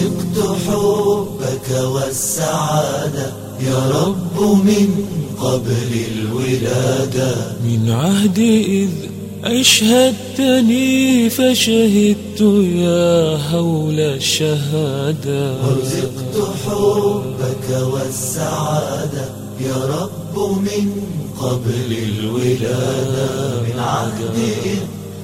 رزقت حبك والسعادة يا رب من قبل الولادة. من عهد إذ أشهدتني فشهدت يا هول الشهادة. ورزقت حبك والسعادة يا رب من قبل الولادة. من عهد إذ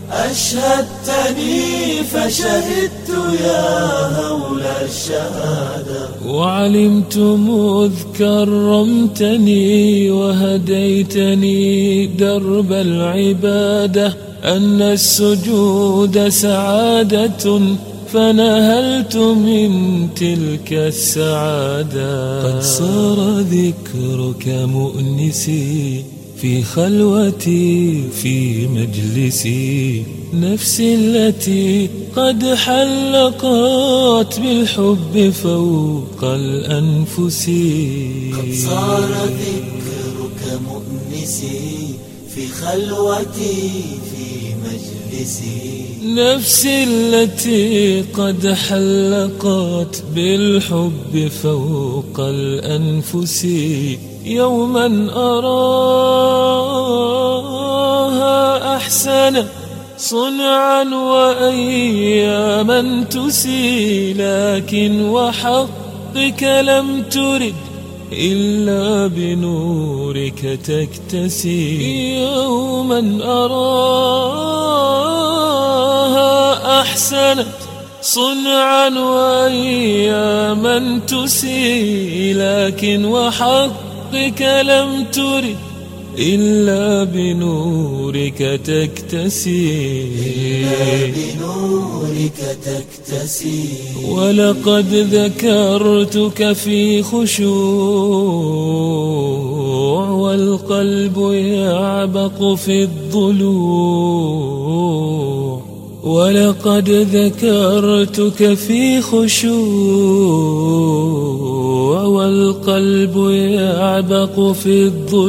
أشهدتني فشهدت يا هول الشهادة. وعلمت مذ كرمتني وهديتني درب العبادة أن السجود سعادة فنهلت من تلك السعادة. قد صار ذكرك مؤنسي في خلوتي في مجلسي، نفسي التي قد حلقت بالحب فوق الأنفس. قد صار ذكرك مؤنسي في خلوتي في مجلسي، نفسي التي قد حلقت بالحب فوق الأنفس. يوما أراها أحسن صنعا وأياما تسي، لكن وحقك لم ترد إلا بنورك تكتسي. يوما أراها أحسنت صنعا وأياما تسي، لكن وحقك لم ترد إلا بنورك تكتسي. ولقد ذكرتك في خشوع والقلب يعبق في الضلوع. ولقد ذكرتك في خشوع والقلب يعبق في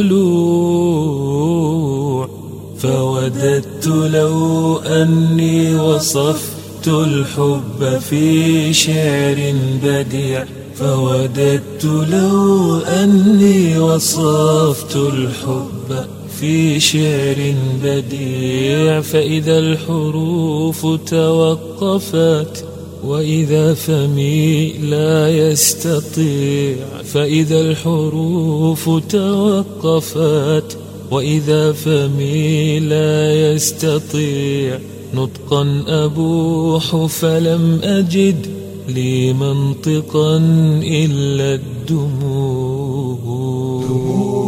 الضلوع. فوددت لو أني وصفت الحب في شعر بديع. فوددت لو أني وصفت الحب في شعر بديع. فإذا الحروف توقفت وإذا فمي لا يستطيع. فإذا الحروف توقفت وإذا فمي لا يستطيع. نطقا أبوح فلم أجد لي منطقا إلا الدموع.